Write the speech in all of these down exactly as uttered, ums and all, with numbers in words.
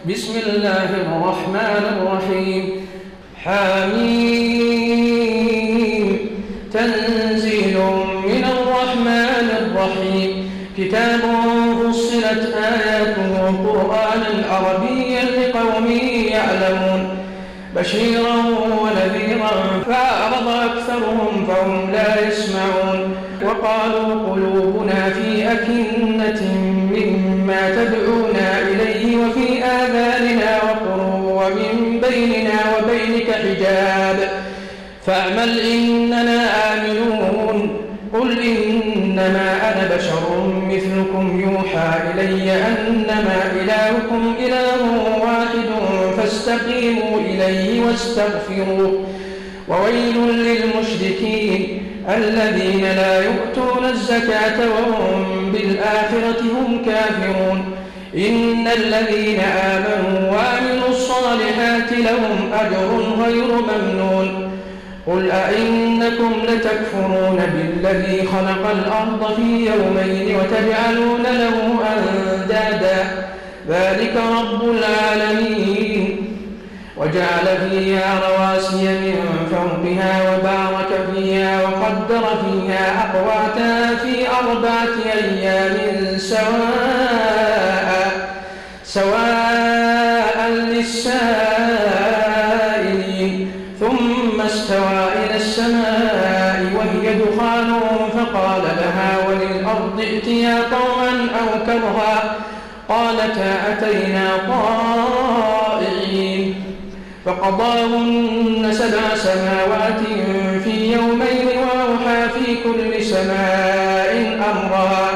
بسم الله الرحمن الرحيم حميم تنزيل من الرحمن الرحيم كتاب فصلت آياته قرآنا عربيا لقوم يعلمون بشيرا ونذيرا فأعرض أكثرهم فهم لا يسمعون وقالوا قلوبنا في أكنة مما تدعونا إليه وفي آذاننا وقر ومن بيننا وبينك حجاب فاعمل إننا آمنون قل إنما أنا بشر مثلكم يوحى إلي أنما إلهكم إله واحد فاستقيموا إليه واستغفروه وويل للمشركين الذين لا يؤتون الزكاة وهم بالآخرة هم كافرون إن الذين آمنوا وعملوا الصالحات لهم أجر غير ممنون قل أئنكم لتكفرون بالذي خلق الأرض في يومين وتجعلون له أندادا ذلك رب العالمين وجعل فيها رواسي من فوقها وبارك فيها وقدر فيها أقواتها في أربعة أيام سواء سواء للسائلين ثم استوى إلى السماء وهي دخان فقال لها وللأرض ائتيا طوعا أو كرها قالتا أتينا طائعين فقضاهن سبع سماوات في يومين وأوحى في كل سماء أمرها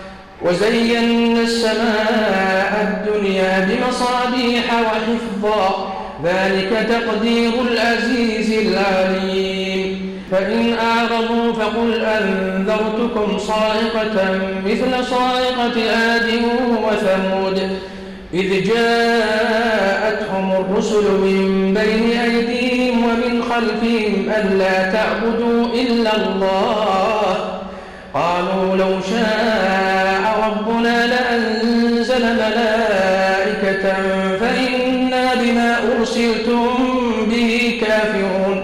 وزينا السماء الدنيا بمصابيح وحفظا ذلك تقدير العزيز العليم فإن أعرضوا فقل أنذرتكم صاعقة مثل صاعقة عاد وثمود إذ جاءتهم الرسل من بين أيديهم ومن خلفهم ألا تعبدوا إلا الله قالوا لو شاء ربنا لأنزل ملائكة فإنا بما أرسلتم به كافرون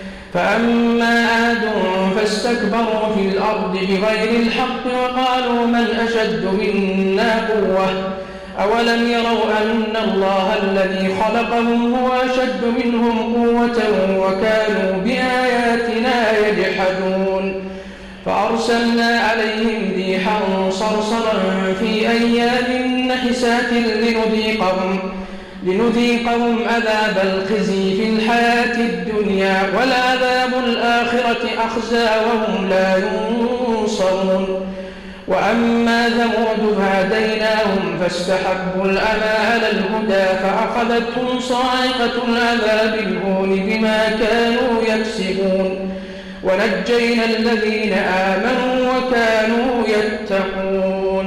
فأما عاد فاستكبروا في الأرض بغير الحق وقالوا من أشد منا قوة أولم يروا أن الله الذي خلقهم هو أشد منهم قوة وكانوا بآياتنا يجحدون فأرسلنا عليهم ريحا صرصرا في أيام نحسات لنذيقهم لنذيقهم عذاب الخزي في الحياة الدنيا ولعذاب الآخرة أخزى وهم لا ينصرون وأما ثمود فهديناهم فاستحبوا العمى على الهدى فأخذتهم صاعقة العذاب الهون بما كانوا يكسبون ونجينا الذين آمنوا وكانوا يتقون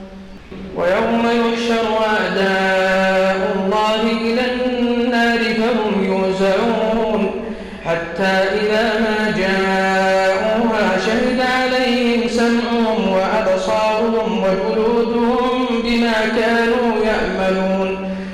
ويوم يحشر أعداء الله إلى النار فهم يوزعون حتى إذا ما جاءوها شهد عليهم سمعهم وأبصارهم وجلودهم بما كانوا يعملون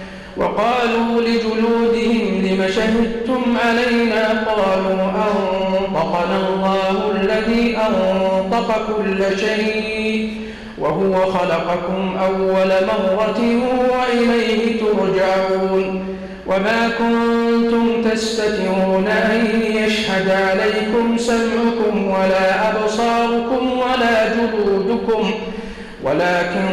وقالوا لجلودهم لم شهدتم علينا قالوا أنطقنا الله الذي أنطق كل شيء وهو خلقكم أول مرة وإليه ترجعون وما كنتم تستترون أن يشهد عليكم سمعكم ولا أبصاركم ولا جلودكم ولكن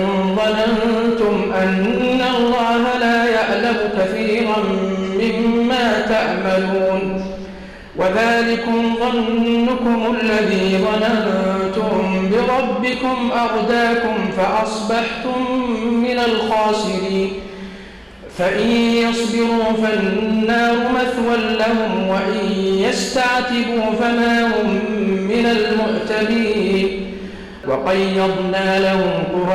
ظننتم أن الله لا يعلم كثيرا مما تعملون وذلكم ظنكم الذي ظننتم بربكم أرداكم فأصبحتم من الخاسرين فإن يصبروا فالنار مثوى لهم وإن يستعتبوا فما هم من المعتبين وقيضنا لهم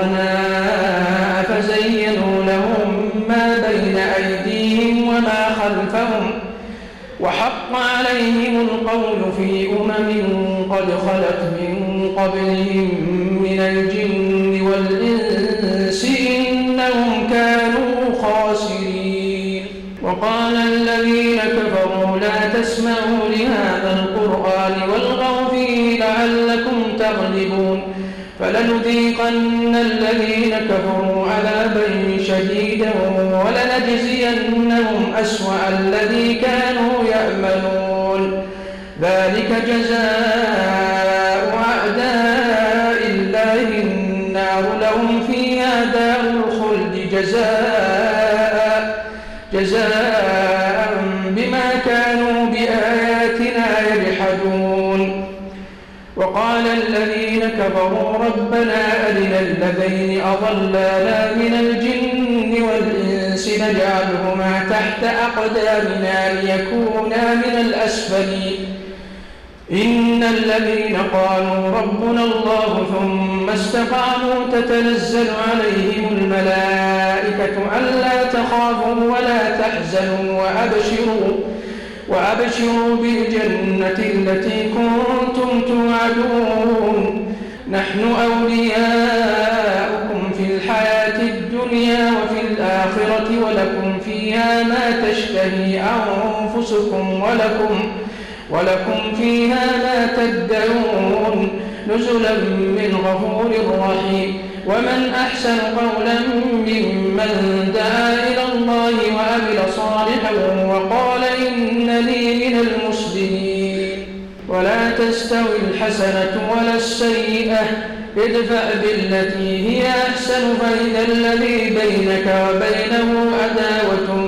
قرناء فزينوا لهم ما بين أيديهم وما خلفهم وحق عليهم القول في أمم قد خلت من قبلهم من الجن والإنس إنهم كانوا خاسرين. وقال الذين كفروا لا تسمعوا لهذا القرآن والغوا فيه لعلكم تغلبون فلنذيقن الذين كفروا عذابا شديدا ولنجزينهم أسوأ الذي كانوا يعملون ذلك جزاء أعداء الله النار لهم فيها دار الخلد جزاء جزاء بما كانوا بآياتنا يجحدون وقال الذين كفروا ربنا أرنا الذين أضلانا من الجن والإنس نجعلهما تحت أقدامنا ليكونا من الأسفلين إن الذين قالوا ربنا الله ثم استقاموا تتنزل عليهم الملائكة ألا تخافوا ولا تحزنوا وأبشروا وأبشروا بالجنة التي كنتم توعدون نحن أولياؤكم في الحياة الدنيا وفي الآخرة ولكم فيها ما تشتهي أنفسكم ولكم ولكم فيها ما تدعون نزلا من غفور رحيم ومن أحسن قولا ممن دعا إلى الله وعمل صالحا وقال إنني من المسلمين ولا تستوي الحسنة ولا السيئة ادفع بالتي هي أحسن فإذا الذي بينك وبينه عداوة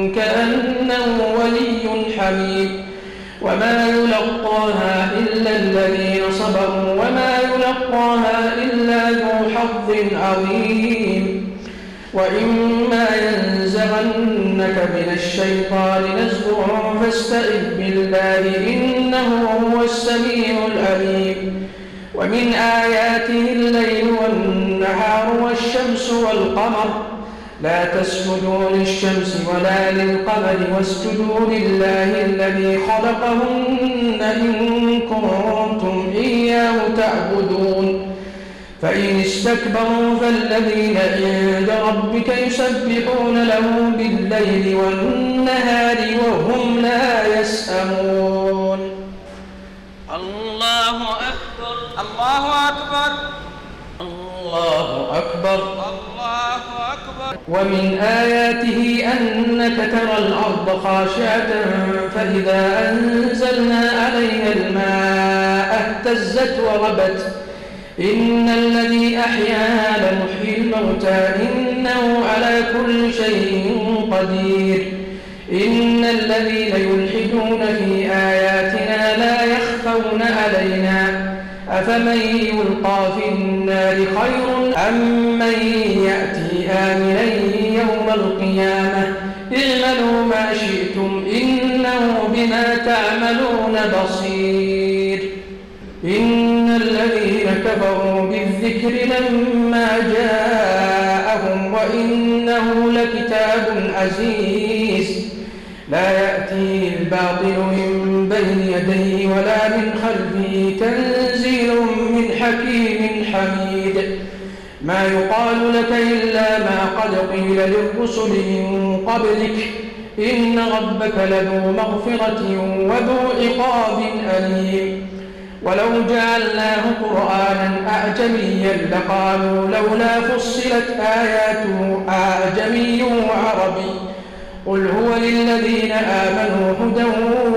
كأنه ولي حميم وما يلقاها إلا الذين صبروا وما يلقاها إلا ذو حظ عظيم وإما ينزغنك من الشيطان نزغ فاستعذ بالله إنه هو السميع العليم ومن آياته الليل والنهار والشمس والقمر لا تسجدوا للشمس ولا للقمر واسجدوا لله الذي خلقهن إن كنتم إياه تعبدون فإن استكبروا فالذين عند ربك يسبحون له بالليل والنهار وهم لا يسأمون الله أكبر الله أكبر الله أكبر الله أكبر ومن آياته أنك ترى الأرض خاشعة فإذا أنزلنا عليها الماء اهتزت وربت إن الذي أحياها لمحيي الموتى إنه على كل شيء قدير إن الذين يلحدون في آياتنا لا يخفون علينا أفمن يلقى في النار خير أم من يأتي آمنا يوم القيامة اعملوا ما شئتم إنه بما تعملون بصير إن الذين كفروا بالذكر لما جاءهم وإنه لكتاب عزيز لا يأتيه الباطل من بين يديه ولا من خلفه تنزيل من حكيم حميد ما يقال لك إلا ما قد قيل للرسل من قبلك إن ربك لذو مغفرة وذو عقاب أليم ولو جعلناه قرآنا أعجميا لقالوا لولا فصلت آياته أعجمي وعربي قل هو للذين آمنوا هدى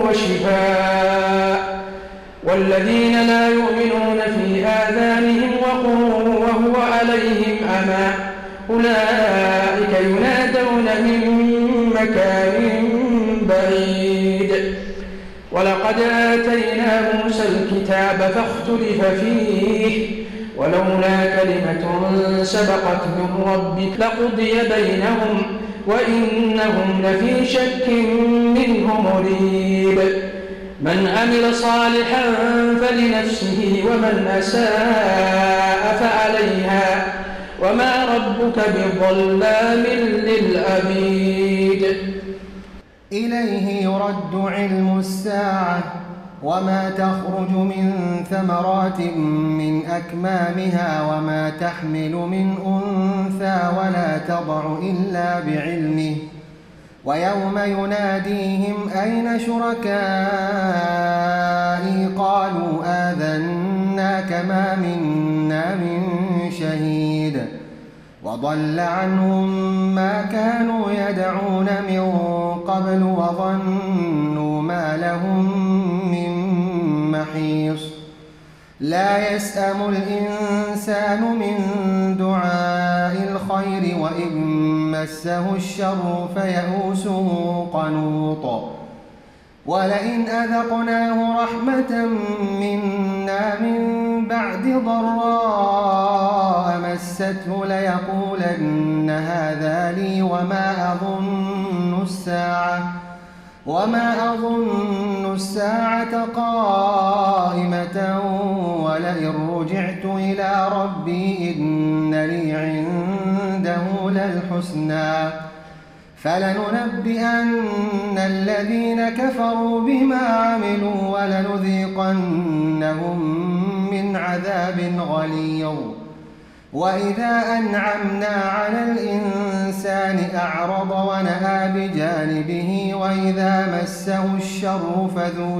وشفاء والذين لا يؤمنون في آذانهم وقر وهو عليهم أمى أولئك ينادون من مكان بعيد ولقد آتينا موسى الكتاب فاختلف فيه ولولا كلمة سبقت من ربك لقضي بينهم وإنهم لفي شك منه مريب من عمل صالحا فلنفسه ومن أساء فعليها وما ربك بظلام للعبيد إليه يرد علم الساعة وما تخرج من ثمرات من أكمامها وما تحمل من أنثى ولا تضع إلا بعلمه ويوم يناديهم أين شركائي قالوا آذناك ما منا من شهيد وضل عنهم ما كانوا يدعون من قبل وظنوا ما لهم من محيص لا يسأم الإنسان من دعاء الخير وإن مسه الشر فيئوس قنوط ولئن أذقناه رحمة منا من بعد ضراء مسته ليقولن هذا لي وما أظن الساعة وما أظن الساعة قائمة ولئن رجعت إلى ربي إن لي عنده للحسنى فلننبئن الذين كفروا بما عملوا ولنذيقنهم من عذاب غليظ وإذا أنعمنا على الإنسان أعرض ونأى بجانبه وإذا مسه الشر فذو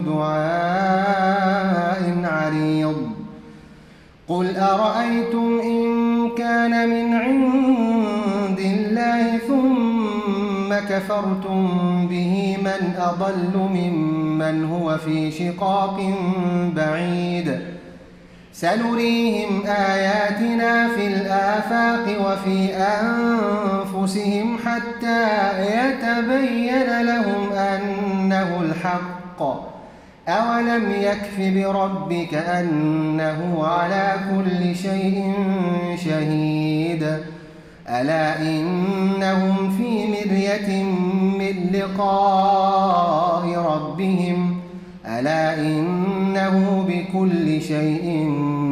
دعاء عريض قل أرأيتم إن كان من عند الله ثم كفرتم به من أضل ممن هو في شقاق بعيد سنريهم آياتنا في الآفاق وفي أنفسهم حتى يتبين لهم أنه الحق أولم يكف بربك أنه على كل شيء شهيد ألا إنهم في مرية من لقاء ربهم ألا إنه بكل شيء